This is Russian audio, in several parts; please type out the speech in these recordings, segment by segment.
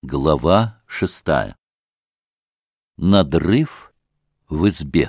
Глава 6. Надрыв в избе.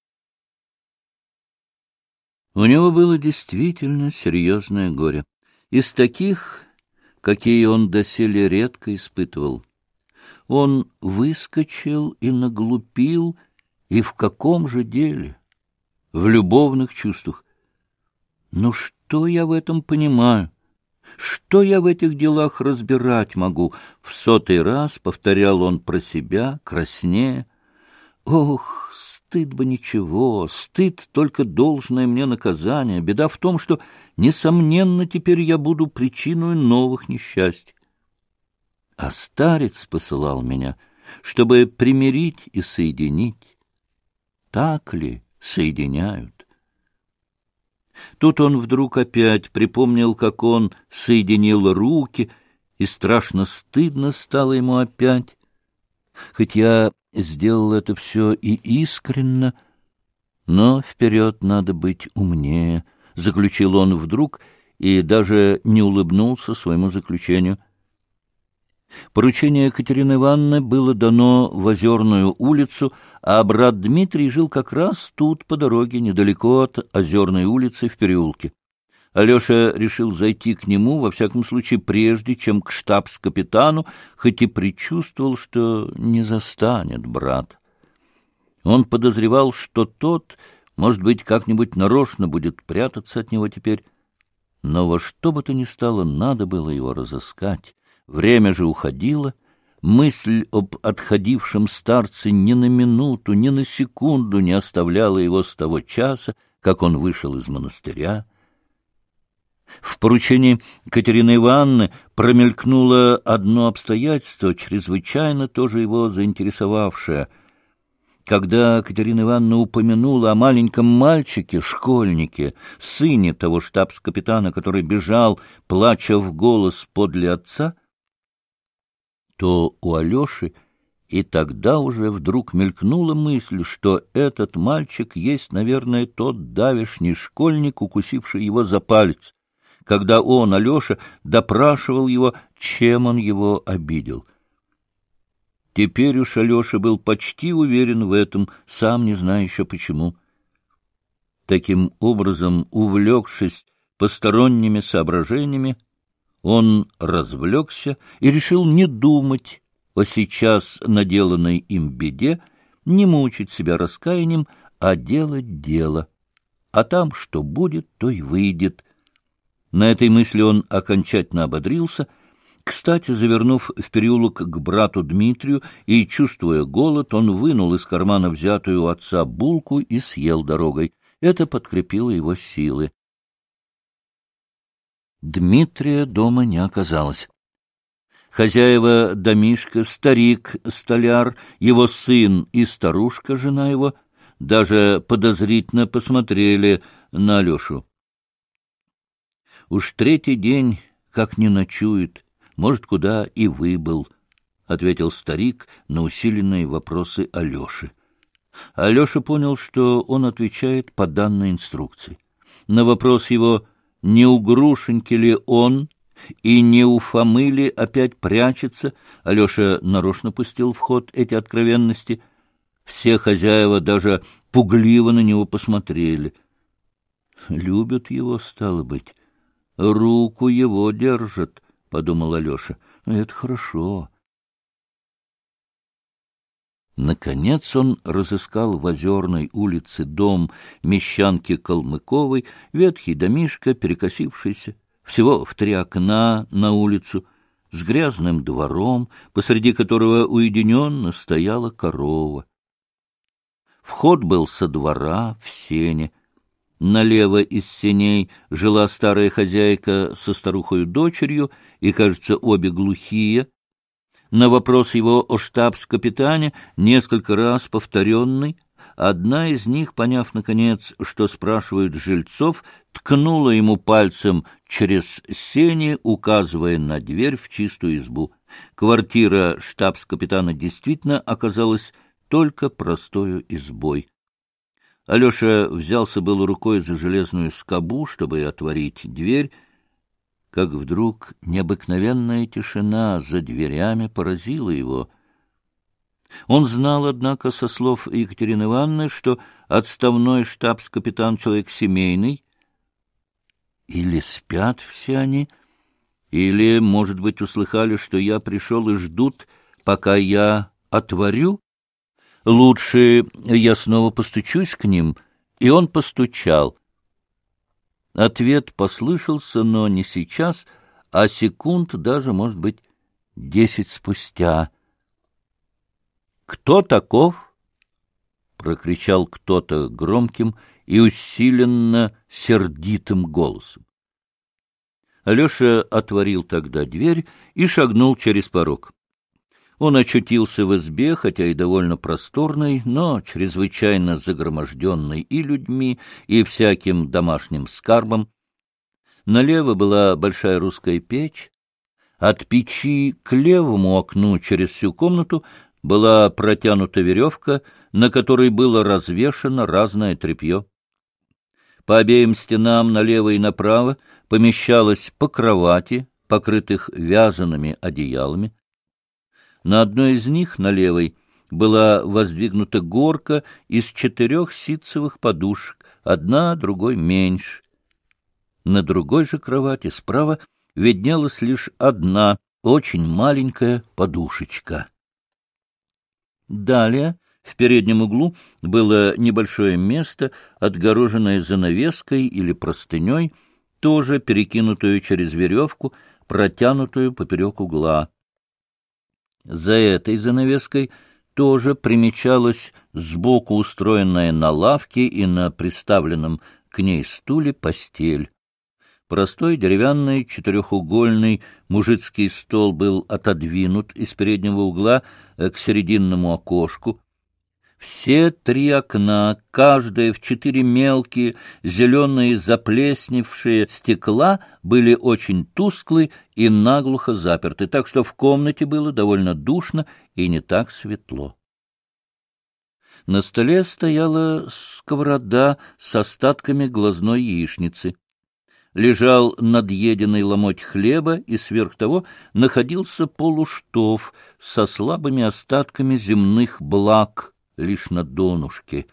У него было действительно серьезное горе, из таких, какие он доселе редко испытывал. Он выскочил и наглупил, и в каком же деле? В любовных чувствах. Ну что я в этом понимаю? Что я в этих делах разбирать могу? В 100-й раз повторял он про себя, краснея. Ох, стыд бы ничего, стыд только должное мне наказание. Беда в том, что, несомненно, теперь я буду причиной новых несчастий. А старец посылал меня, чтобы примирить и соединить. Так ли соединяют? Тут он вдруг опять припомнил, как он соединил руки, и страшно стыдно стало ему опять. Хоть я сделал это все и искренно, но вперед надо быть умнее, — заключил он вдруг и даже не улыбнулся своему заключению. Поручение Екатерины Ивановны было дано в Озерную улицу, а брат Дмитрий жил как раз тут, по дороге, недалеко от Озерной улицы, в переулке. Алеша решил зайти к нему, во всяком случае, прежде, чем к штабс-капитану, хоть и предчувствовал, что не застанет брат. Он подозревал, что тот, может быть, как-нибудь нарочно будет прятаться от него теперь, но во что бы то ни стало, надо было его разыскать. Время же уходило, мысль об отходившем старце ни на минуту, ни на секунду не оставляла его с того часа, как он вышел из монастыря. В поручении Катерины Ивановны промелькнуло одно обстоятельство, чрезвычайно тоже его заинтересовавшее. Когда Катерина Ивановна упомянула о маленьком мальчике, школьнике, сыне того штабс-капитана, который бежал, плача в голос подле отца, то у Алеши и тогда уже вдруг мелькнула мысль, что этот мальчик есть, наверное, тот давешний школьник, укусивший его за палец, когда он, Алеша, допрашивал его, чем он его обидел. Теперь уж Алеша был почти уверен в этом, сам не зная еще почему. Таким образом, увлекшись посторонними соображениями, он развлекся и решил не думать о сейчас наделанной им беде, не мучить себя раскаянием, а делать дело. А там, что будет, то и выйдет. На этой мысли он окончательно ободрился. Кстати, завернув в переулок к брату Дмитрию и, чувствуя голод, он вынул из кармана взятую у отца булку и съел дорогой. Это подкрепило его силы. Дмитрия дома не оказалось. Хозяева домишка, старик, столяр, его сын и старушка, жена его, даже подозрительно посмотрели на Алешу. «Уж 3-й день, как не ночует, может, куда и выбыл», — ответил старик на усиленные вопросы Алеши. Алеша понял, что он отвечает по данной инструкции. На вопрос его, не у Грушеньки ли он и не у Фомы ли опять прячется, Алеша нарочно пустил в ход эти откровенности. Все хозяева даже пугливо на него посмотрели. «Любят его, стало быть, руку его держат», — подумал Алеша. «Это хорошо». Наконец он разыскал в Озерной улице дом мещанки Калмыковой, ветхий домишко, перекосившийся, всего в 3 окна на улицу, с грязным двором, посреди которого уединенно стояла корова. Вход был со двора в сене. Налево из сеней жила старая хозяйка со старухою-дочерью, и, кажется, обе глухие. На вопрос его о штабс-капитане, несколько раз повторенный, одна из них, поняв, наконец, что спрашивают жильцов, ткнула ему пальцем через сени, указывая на дверь в чистую избу. Квартира штабс-капитана действительно оказалась только простою избой. Алеша взялся было рукой за железную скобу, чтобы отворить дверь. как вдруг необыкновенная тишина за дверями поразила его. Он знал, однако, со слов Екатерины Ивановны, что отставной штабс-капитан человек семейный. Или спят все они, или, может быть, услыхали, что я пришел и ждут, пока я отворю. Лучше я снова постучусь к ним. И он постучал. Ответ послышался, но не сейчас, а секунд даже, может быть, 10 спустя. «Кто таков?» — прокричал кто-то громким и усиленно сердитым голосом. Алеша отворил тогда дверь и шагнул через порог. Он очутился в избе, хотя и довольно просторной, но чрезвычайно загроможденной и людьми, и всяким домашним скарбом. Налево была большая русская печь. От печи к левому окну через всю комнату была протянута веревка, на которой было развешано разное тряпье. По обеим стенам налево и направо помещалось по кровати, покрытых вязаными одеялами. На одной из них, на левой, была воздвигнута горка из 4 ситцевых подушек, одна другой меньше. На другой же кровати справа виднелась лишь одна, очень маленькая подушечка. Далее, в переднем углу, было небольшое место, отгороженное занавеской или простыней, тоже перекинутую через веревку, протянутую поперек угла. За этой занавеской тоже примечалась сбоку устроенная на лавке и на приставленном к ней стуле постель. Простой деревянный четырехугольный мужицкий стол был отодвинут из переднего угла к серединному окошку. Все 3 окна, каждое в 4 мелкие, зеленые заплесневшие стекла, были очень тусклы и наглухо заперты, так что в комнате было довольно душно и не так светло. На столе стояла сковорода с остатками глазной яичницы. Лежал надъеденный ломоть хлеба, и сверх того находился полуштоф со слабыми остатками земных благ, лишь на донышке.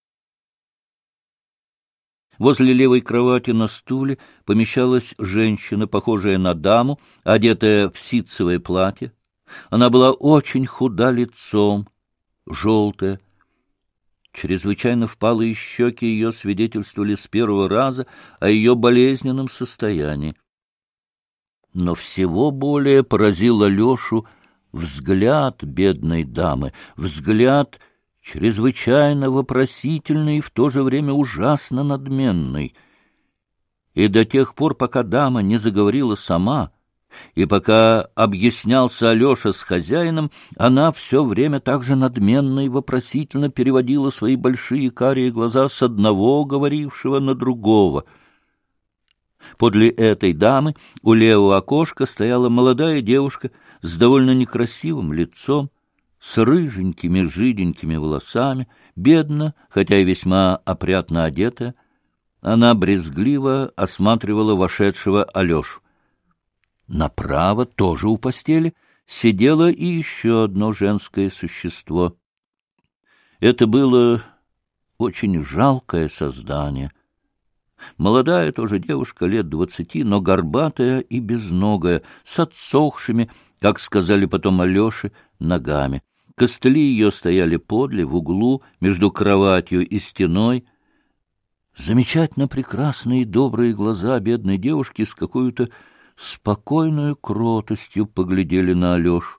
Возле левой кровати на стуле помещалась женщина, похожая на даму, одетая в ситцевое платье. Она была очень худа лицом, желтая. Чрезвычайно впалые щеки ее свидетельствовали с первого раза о ее болезненном состоянии. Но всего более поразил Алешу взгляд бедной дамы, взгляд чрезвычайно вопросительный и в то же время ужасно надменный. И до тех пор, пока дама не заговорила сама, и пока объяснялся Алеша с хозяином, она все время так же надменно и вопросительно переводила свои большие карие глаза с одного говорившего на другого. Подле этой дамы у левого окошка стояла молодая девушка с довольно некрасивым лицом, с рыженькими жиденькими волосами, бедно, хотя и весьма опрятно одетая. Она брезгливо осматривала вошедшего Алешу. Направо, тоже у постели, сидело и еще одно женское существо. Это было очень жалкое создание. Молодая тоже девушка, лет 20, но горбатая и безногая, с отсохшими, как сказали потом Алёше, ногами. Костыли ее стояли подле, в углу, между кроватью и стеной. Замечательно прекрасные и добрые глаза бедной девушки с какой-то спокойную кротостью поглядели на Алешу.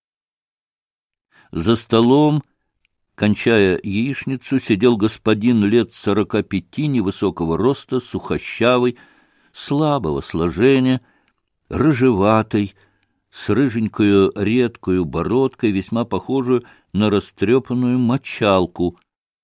За столом, кончая яичницу, сидел господин лет 45, невысокого роста, сухощавый, слабого сложения, рыжеватый, с рыженькою редкою бородкой, весьма похожую на растрепанную мочалку.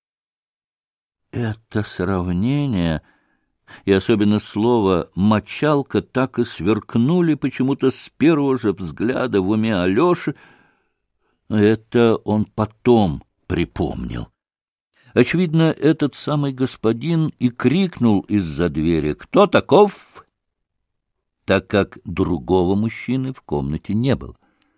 Это сравнение, и особенно слово «мочалка», так и сверкнули почему-то с первого же взгляда в уме Алеши. Это он потом припомнил. Очевидно, этот самый господин и крикнул из-за двери: «Кто таков?» так как другого мужчины в комнате не было.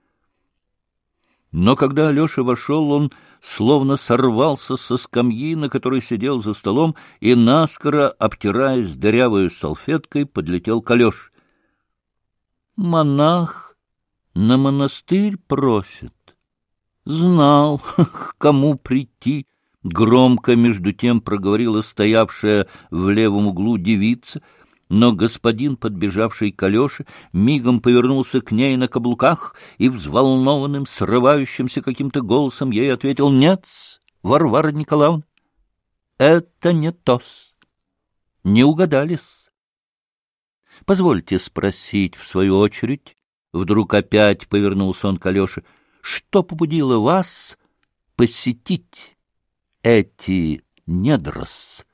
Но когда Алеша вошел, он словно сорвался со скамьи, на которой сидел за столом, и, наскоро обтираясь дырявой салфеткой, подлетел к Алёше. «Монах на монастырь просит. Знал, к кому прийти», — громко между тем проговорила стоявшая в левом углу девица, но господин, подбежавший к Алёше, мигом повернулся к ней на каблуках и взволнованным, срывающимся каким-то голосом ей ответил: «Нет, Варвара Николаевна, это не то-с. Не угадали-с. Позвольте спросить в свою очередь». Вдруг опять повернулся он к Алёше: «Что побудило вас посетить эти недра-с?»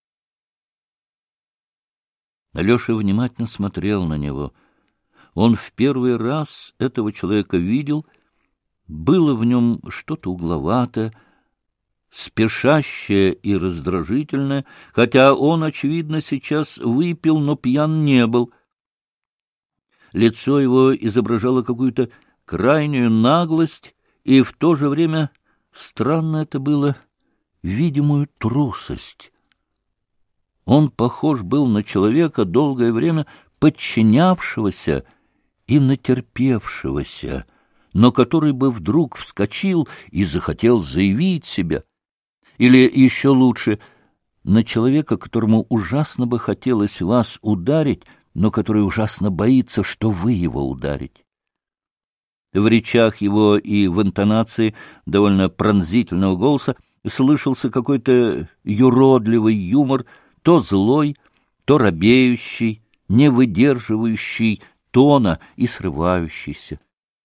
Алеша внимательно смотрел на него. Он в первый раз этого человека видел. Было в нем что-то угловатое, спешащее и раздражительное, хотя он, очевидно, сейчас выпил, но пьян не был. Лицо его изображало какую-то крайнюю наглость, и в то же время, странно это было, видимую трусость. Он похож был на человека, долгое время подчинявшегося и натерпевшегося, но который бы вдруг вскочил и захотел заявить себя. Или еще лучше, на человека, которому ужасно бы хотелось вас ударить, но который ужасно боится, что вы его ударите. В речах его и в интонации довольно пронзительного голоса слышался какой-то юродливый юмор, то злой, то робеющий, не выдерживающий тона и срывающийся.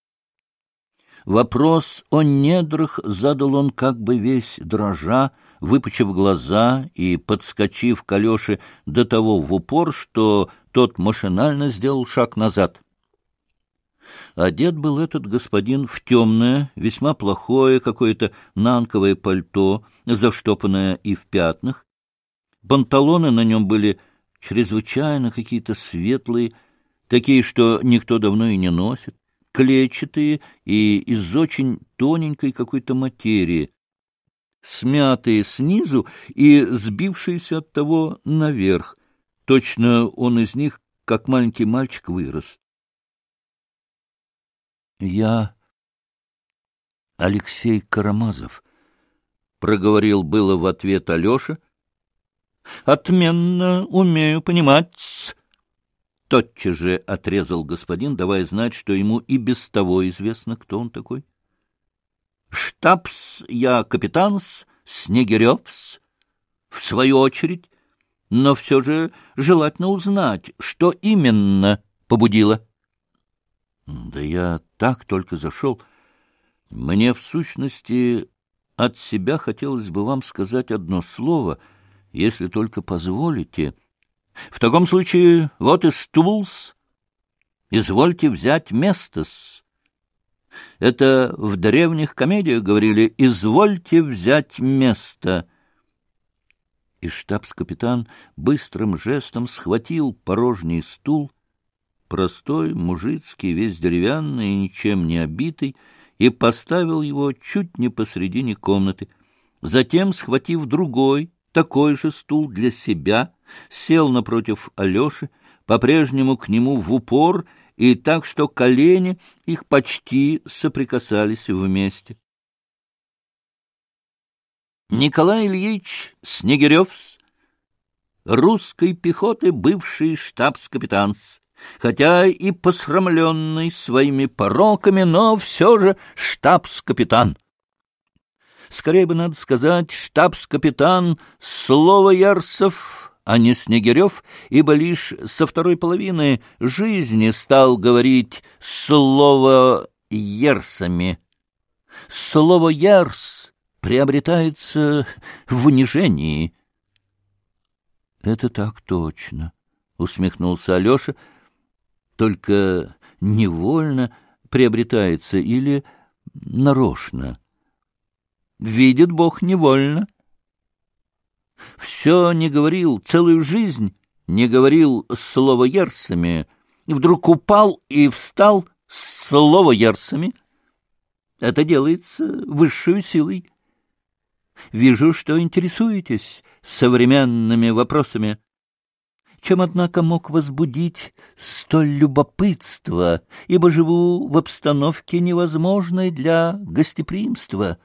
Вопрос о недрах задал он как бы весь дрожа, выпучив глаза и подскочив к Алёше до того в упор, что тот машинально сделал шаг назад. Одет был этот господин в темное, весьма плохое какое-то нанковое пальто, заштопанное и в пятнах. Панталоны на нем были чрезвычайно какие-то светлые, такие, что никто давно и не носит, клетчатые и из очень тоненькой какой-то материи, смятые снизу и сбившиеся от того наверх. Точно он из них, как маленький мальчик, вырос. «Я Алексей Карамазов», — проговорил было в ответ Алеша. «Отменно умею понимать», — тотчас же отрезал господин, давая знать, что ему и без того известно, кто он такой. «Штабс я капитанс Снегиревс, в свою очередь, но все же желательно узнать, что именно побудило». «Да я так только зашел. Мне, в сущности, от себя хотелось бы вам сказать одно слово, если только позволите. В таком случае вот и стул-с. Извольте взять место-с. Это в древних комедиях говорили: «Извольте взять место». И штабс-капитан быстрым жестом схватил порожний стул, простой, мужицкий, весь деревянный и ничем не обитый, и поставил его чуть не посредине комнаты. Затем, схватив другой, такой же стул для себя, сел напротив Алеши, по-прежнему к нему в упор, и так, что колени их почти соприкасались вместе. Николай Ильич Снегирев, русской пехоты бывший штабс-капитан, хотя и посрамленный своими пороками, но все же штабс-капитан. Скорее бы надо сказать штабс-капитан Словоярцев, а не Снегирев, ибо лишь со второй половины жизни стал говорить словоерсами. Слово «ярс» приобретается в унижении. — Это так точно, — усмехнулся Алеша, — только невольно приобретается или нарочно. Видит Бог, невольно. Все не говорил, целую жизнь не говорил словоерсами, вдруг упал и встал с лово-ярсами. Это делается высшей силой. Вижу, что интересуетесь современными вопросами. Чем, однако, мог возбудить столь любопытство, ибо живу в обстановке невозможной для гостеприимства?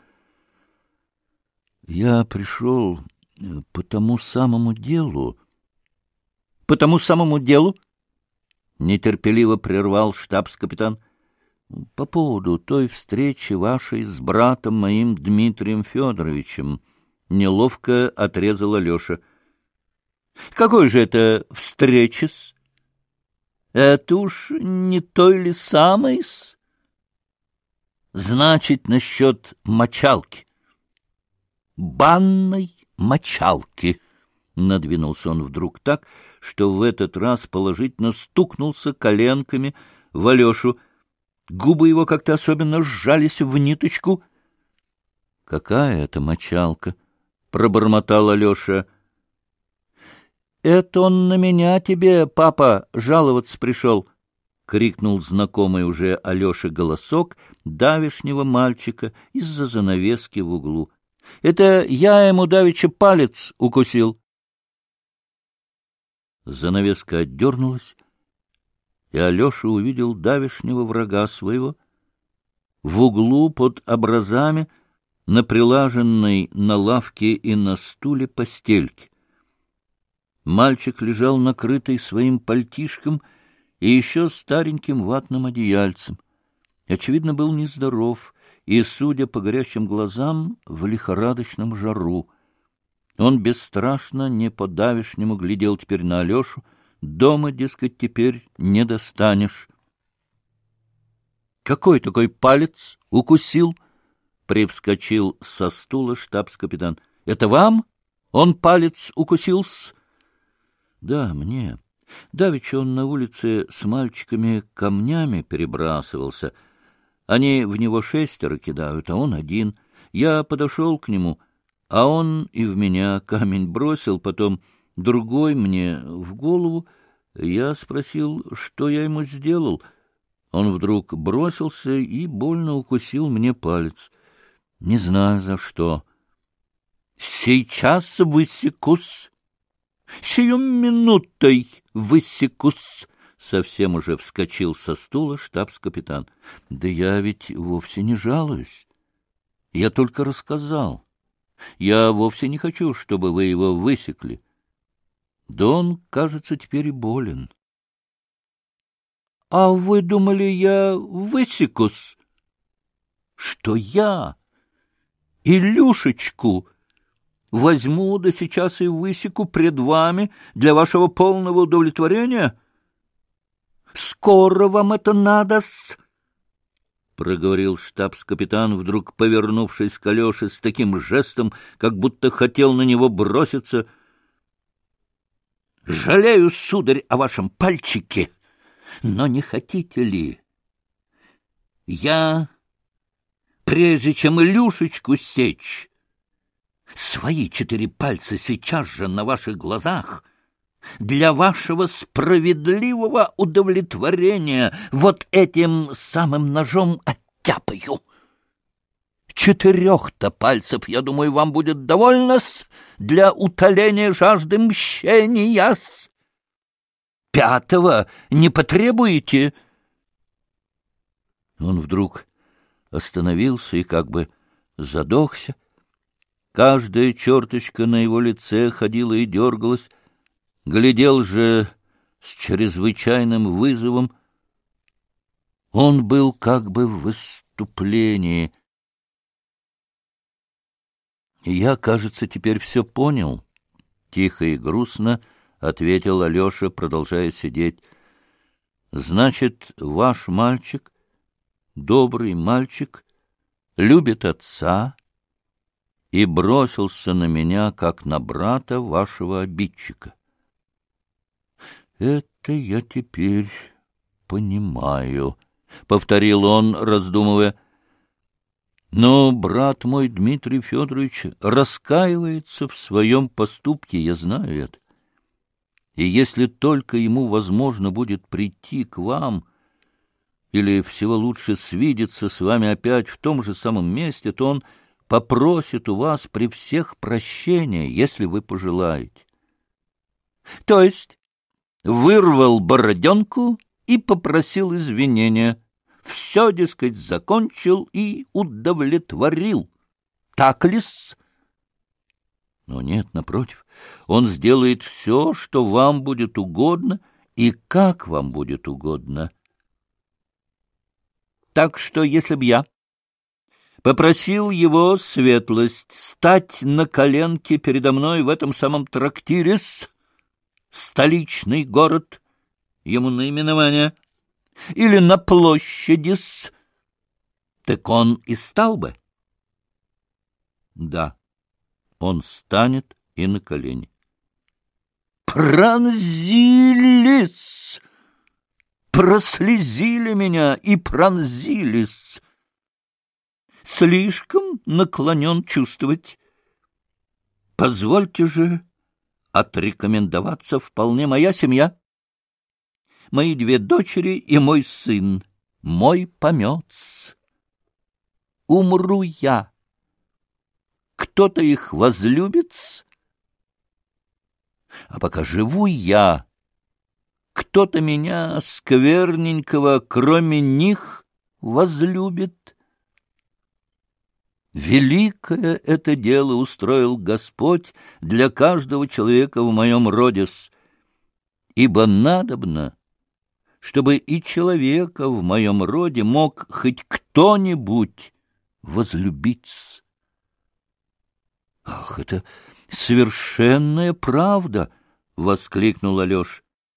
Я пришел по тому самому делу. — По тому самому делу? — нетерпеливо прервал штабс-капитан. — По поводу той встречи вашей с братом моим Дмитрием Федоровичем. Неловко отрезал Алеша. — Какой же это встреча-с? Это уж не той ли самой-с? Значит, насчет мочалки. Банной мочалки. Надвинулся он вдруг так, что в этот раз положительно стукнулся коленками в Алешу. Губы его как-то особенно сжались в ниточку. — Какая это мочалка? — пробормотал Алеша. — Это он на меня тебе, папа, жаловаться пришел, — крикнул знакомый уже Алёше голосок давешнего мальчика из-за занавески в углу. — Это я ему давеча палец укусил. Занавеска отдернулась, и Алеша увидел давешнего врага своего в углу под образами на прилаженной на лавке и на стуле постельке. Мальчик лежал накрытый своим пальтишком и еще стареньким ватным одеяльцем. Очевидно, был нездоров и, судя по горящим глазам, в лихорадочном жару. Он бесстрашно, не по-давешнему глядел теперь на Алешу. Дома, дескать, теперь не достанешь. — Какой такой палец укусил? — привскочил со стула штабс-капитан. — Это вам он палец укусил-с? — Да, мне. Давеча он на улице с мальчиками камнями перебрасывался. Они в него 6 кидают, а он один. Я подошел к нему, а он и в меня камень бросил, потом другой мне в голову. Я спросил, что я ему сделал. Он вдруг бросился и больно укусил мне палец. Не знаю, за что. — Сейчас высекусь. Сию минутой высекусь. Совсем уже вскочил со стула штабс-капитан. — Да я ведь вовсе не жалуюсь. Я только рассказал. Я вовсе не хочу, чтобы вы его высекли. Да он, кажется, теперь и болен. — А вы думали, я высекусь? — Что я? Илюшечку возьму, да сейчас и высеку пред вами для вашего полного удовлетворения? Скоро вам это надо-с? — проговорил штабс-капитан, вдруг повернувшись к Алёше с таким жестом, как будто хотел на него броситься. — Жалею, сударь, о вашем пальчике, но не хотите ли? Я, прежде чем Илюшечку сечь, свои 4 пальца сейчас же на ваших глазах для вашего справедливого удовлетворения вот этим самым ножом оттяпаю. 4-то пальцев, я думаю, вам будет довольно-с для утоления жажды мщения-с. 5-го не потребуете? Он вдруг остановился и как бы задохся. Каждая черточка на его лице ходила и дергалась. Глядел же с чрезвычайным вызовом. Он был как бы в выступлении. «Я, кажется, теперь все понял», — тихо и грустно ответил Алеша, продолжая сидеть. «Значит, ваш мальчик, добрый мальчик, любит отца и бросился на меня, как на брата вашего обидчика». «Это я теперь понимаю», — повторил он, раздумывая. «Но брат мой Дмитрий Федорович раскаивается в своем поступке, я знаю это. И если только ему возможно будет прийти к вам, или всего лучше свидеться с вами опять в том же самом месте, то он попросит у вас при всех прощения, если вы пожелаете. То есть вырвал бороденку и попросил извинения. Все, дескать, закончил и удовлетворил. Так ли-с? Но нет, напротив, он сделает все, что вам будет угодно и как вам будет угодно. Так что, если б я попросил его светлость стать на коленки передо мной в этом самом трактире, столичный город, ему наименование, или на площади, так он и стал бы. Да, он станет и на колени. Пронзились! Прослезили меня и пронзились. Слишком наклонен чувствовать. Позвольте же отрекомендоваться вполне моя семья. Мои 2 дочери и мой сын, мой помец. Умру я. Кто-то их возлюбит, а пока живу я, кто-то меня скверненького, кроме них, возлюбит. Великое это дело устроил Господь для каждого человека в моем роде, ибо надобно, чтобы и человека в моем роде мог хоть кто-нибудь возлюбить. Ах, это совершенная правда! — воскликнул Алеша.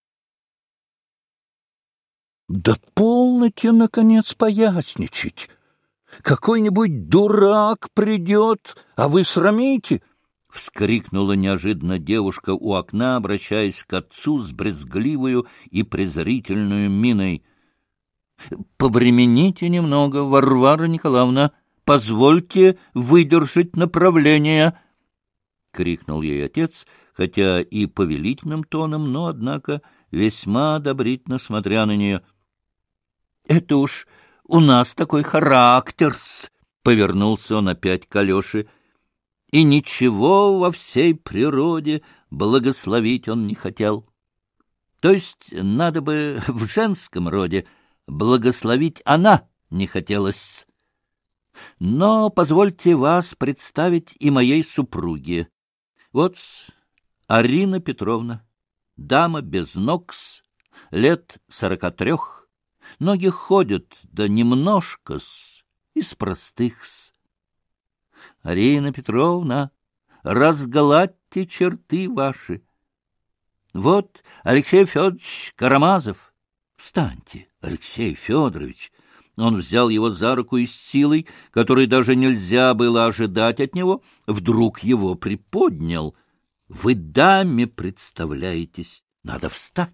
Да полноте, наконец, поясничать. Какой-нибудь дурак придет, а вы срамите! — вскрикнула неожиданно девушка у окна, обращаясь к отцу с брезгливою и презрительную миной. — Повремените немного, Варвара Николаевна, позвольте выдержать направление! — крикнул ей отец, хотя и повелительным тоном, но, однако, весьма одобрительно смотря на нее. — Это уж у нас такой характер-с! — повернулся он опять к Алёше. — И ничего во всей природе благословить он не хотел. То есть надо бы в женском роде благословить она не хотелось. Но позвольте вас представить и моей супруге. Вот Арина Петровна, дама без ног, лет 43, ноги ходят, да немножко-с, из простых-с. Арина Петровна, разгладьте черты ваши. Вот Алексей Федорович Карамазов. Встаньте, Алексей Федорович. Он взял его за руку и с силой, которой даже нельзя было ожидать от него, вдруг его приподнял. Вы даме представляетесь, надо встать.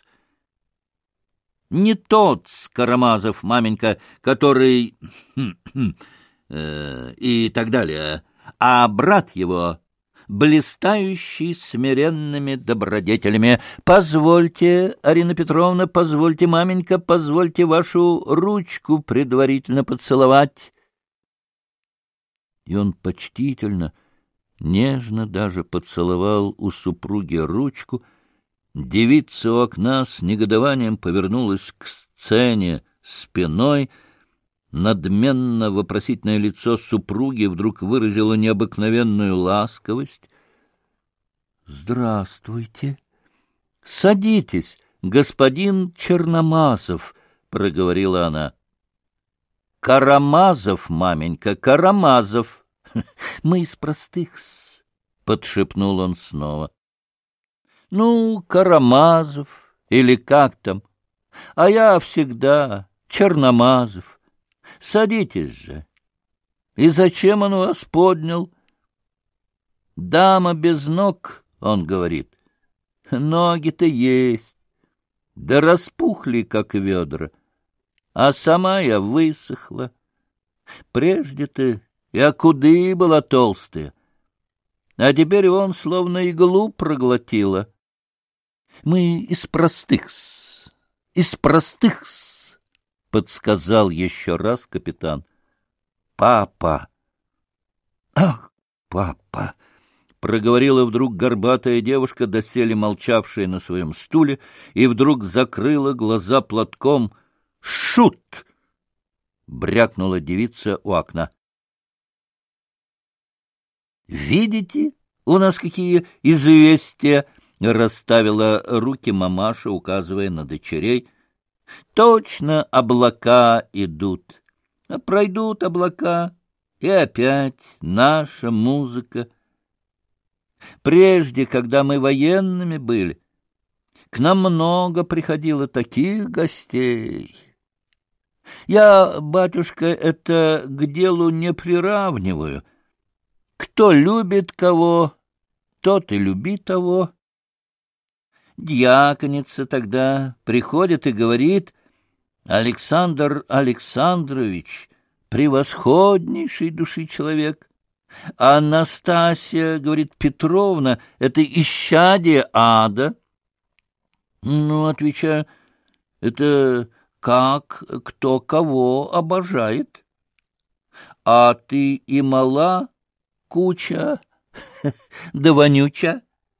Не тот Карамазов, маменька, который... и так далее, а брат его, блистающий смиренными добродетелями. Позвольте, Арина Петровна, позвольте, маменька, позвольте вашу ручку предварительно поцеловать. И он почтительно, нежно даже поцеловал у супруги ручку. Девица у окна с негодованием повернулась к сцене спиной. Надменно вопросительное лицо супруги вдруг выразило необыкновенную ласковость. — Здравствуйте. — Садитесь, господин Черномазов, — проговорила она. — Карамазов, маменька, Карамазов. — Мы из простых-с, — подшепнул он снова. — Ну, Карамазов или как там, а я всегда Черномазов. Садитесь же. И зачем он вас поднял? Дама без ног, он говорит. Ноги-то есть, да распухли, как ведра, а сама я высохла. Прежде-то я куды была толстая, а теперь он словно иглу проглотила. Мы из простых-с, из простых-с, — подсказал еще раз капитан. Папа! Ах, папа! — проговорила вдруг горбатая девушка, доселе молчавшая на своем стуле, и вдруг закрыла глаза платком. «Шут!» — брякнула девица у окна. «Видите, у нас какие известия!» — расставила руки мамаша, указывая на дочерей. «Точно облака идут. А пройдут облака, и опять наша музыка. Прежде, когда мы военными были, к нам много приходило таких гостей. Я, батюшка, это к делу не приравниваю. Кто любит кого, тот и люби того. Дьяконица тогда приходит и говорит: Александр Александрович — превосходнейшей души человек. А Анастасия, говорит, Петровна, это исчадие ада. Ну, отвечаю, это как кто кого обожает. А ты и мала, куча, да вонюча.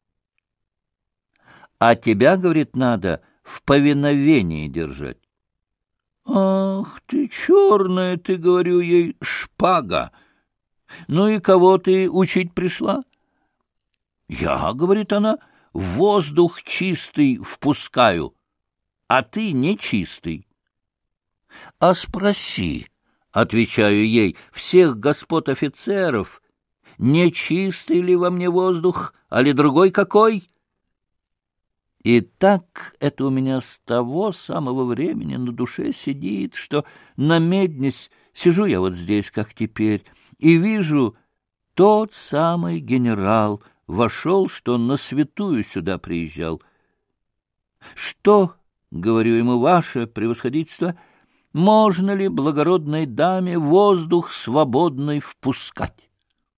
А тебя, говорит, надо в повиновении держать. Ах ты, черная, ты, говорю ей, шпага. Ну и кого ты учить пришла? Я, говорит она, воздух чистый впускаю, а ты нечистый. А спроси, отвечаю ей, всех господ офицеров, нечистый ли во мне воздух, али другой какой? И так это у меня с того самого времени на душе сидит, что намеднясь, сижу я вот здесь, как теперь, и вижу, тот самый генерал вошел, что на святую сюда приезжал. Что, говорю ему, ваше превосходительство, можно ли благородной даме воздух свободный впускать?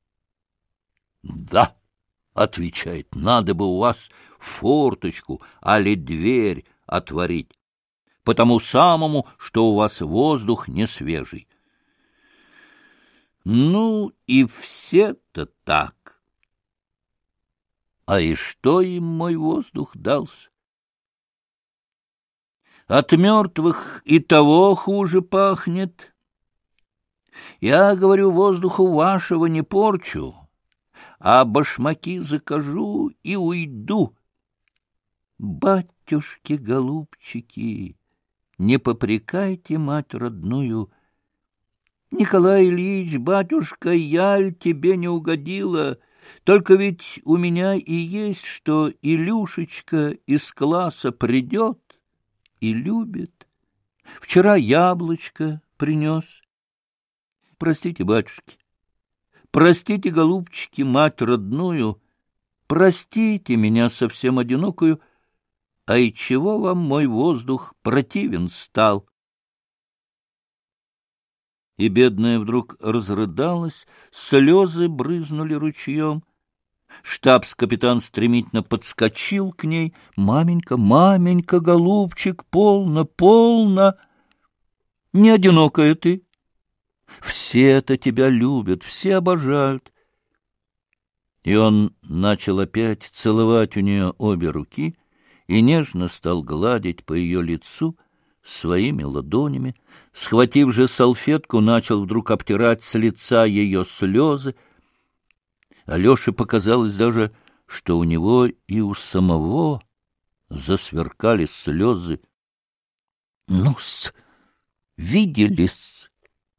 Да, отвечает, надо бы у вас форточку, али дверь отворить, потому самому, что у вас воздух не свежий. Ну, и все-то так. А и что им мой воздух дался? От мертвых и того хуже пахнет. Я, говорю, воздуху вашего не порчу, а башмаки закажу и уйду. Батюшки-голубчики, не попрекайте мать родную. Николай Ильич, батюшка, яль тебе не угодила, только ведь у меня и есть, что Илюшечка из класса придет и любит. Вчера яблочко принес. Простите, батюшки, простите, голубчики, мать родную, простите меня совсем одинокую, а и чего вам мой воздух противен стал? И бедная вдруг разрыдалась, слезы брызнули ручьем. Штабс-капитан стремительно подскочил к ней. «Маменька, маменька, голубчик, полно, полно! Не одинокая ты. Все-то тебя любят, все обожают». И он начал опять целовать у нее обе руки и нежно стал гладить по ее лицу своими ладонями. Схватив же салфетку, начал вдруг обтирать с лица ее слезы. Алёше показалось даже, что у него и у самого засверкали слезы. Ну-с, видели-с,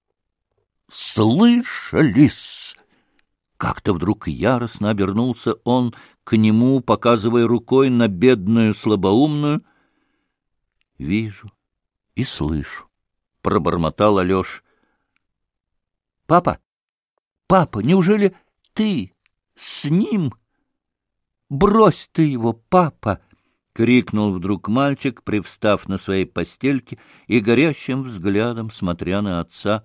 слышали-с. Как-то вдруг яростно обернулся он к нему, показывая рукой на бедную слабоумную. — Вижу и слышу, — пробормотал Алеша. — Папа, папа, неужели ты с ним? Брось ты его, папа! — крикнул вдруг мальчик, привстав на своей постельке и горящим взглядом смотря на отца.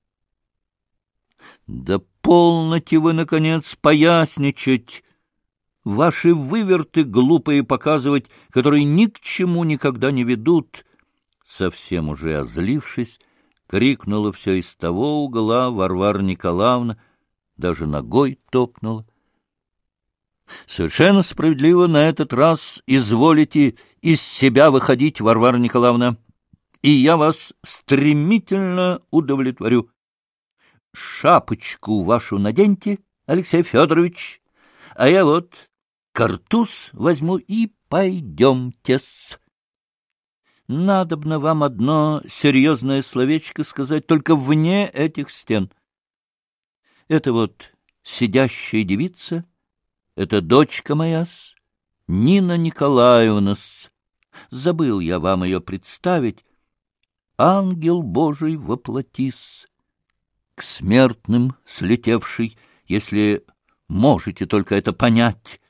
— Да полноте вы, наконец, поясничать! ваши выверты глупые показывать, которые ни к чему никогда не ведут. Совсем уже озлившись, крикнула все из того угла Варвара Николаевна, даже ногой топнула. Совершенно справедливо на этот раз изволите из себя выходить, Варвара Николаевна, и я вас стремительно удовлетворю. Шапочку вашу наденьте, Алексей Федорович, а я вот картуз возьму и пойдемте-с. Надобно вам одно серьезное словечко сказать, только вне этих стен. Это вот сидящая девица, это дочка моя-с, Нина Николаевна-с. Забыл я вам ее представить. Ангел Божий воплотись, к смертным слетевший, если можете только это понять.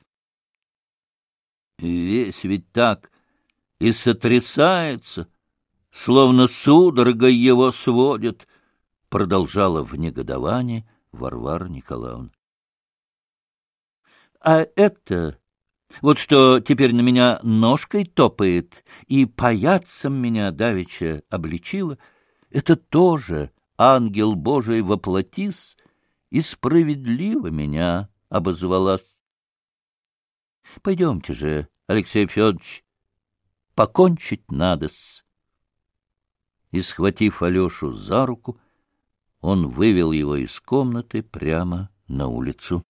Весь ведь так и сотрясается, словно судорогой его сводит, продолжала в негодовании Варвара Николаевна. А это, вот что теперь на меня ножкой топает и паяцем меня давеча обличила, это тоже ангел Божий воплотись и справедливо меня обозвалась. Пойдемте же, Алексей Федорович, покончить надо-с. И, схватив Алешу за руку, он вывел его из комнаты прямо на улицу.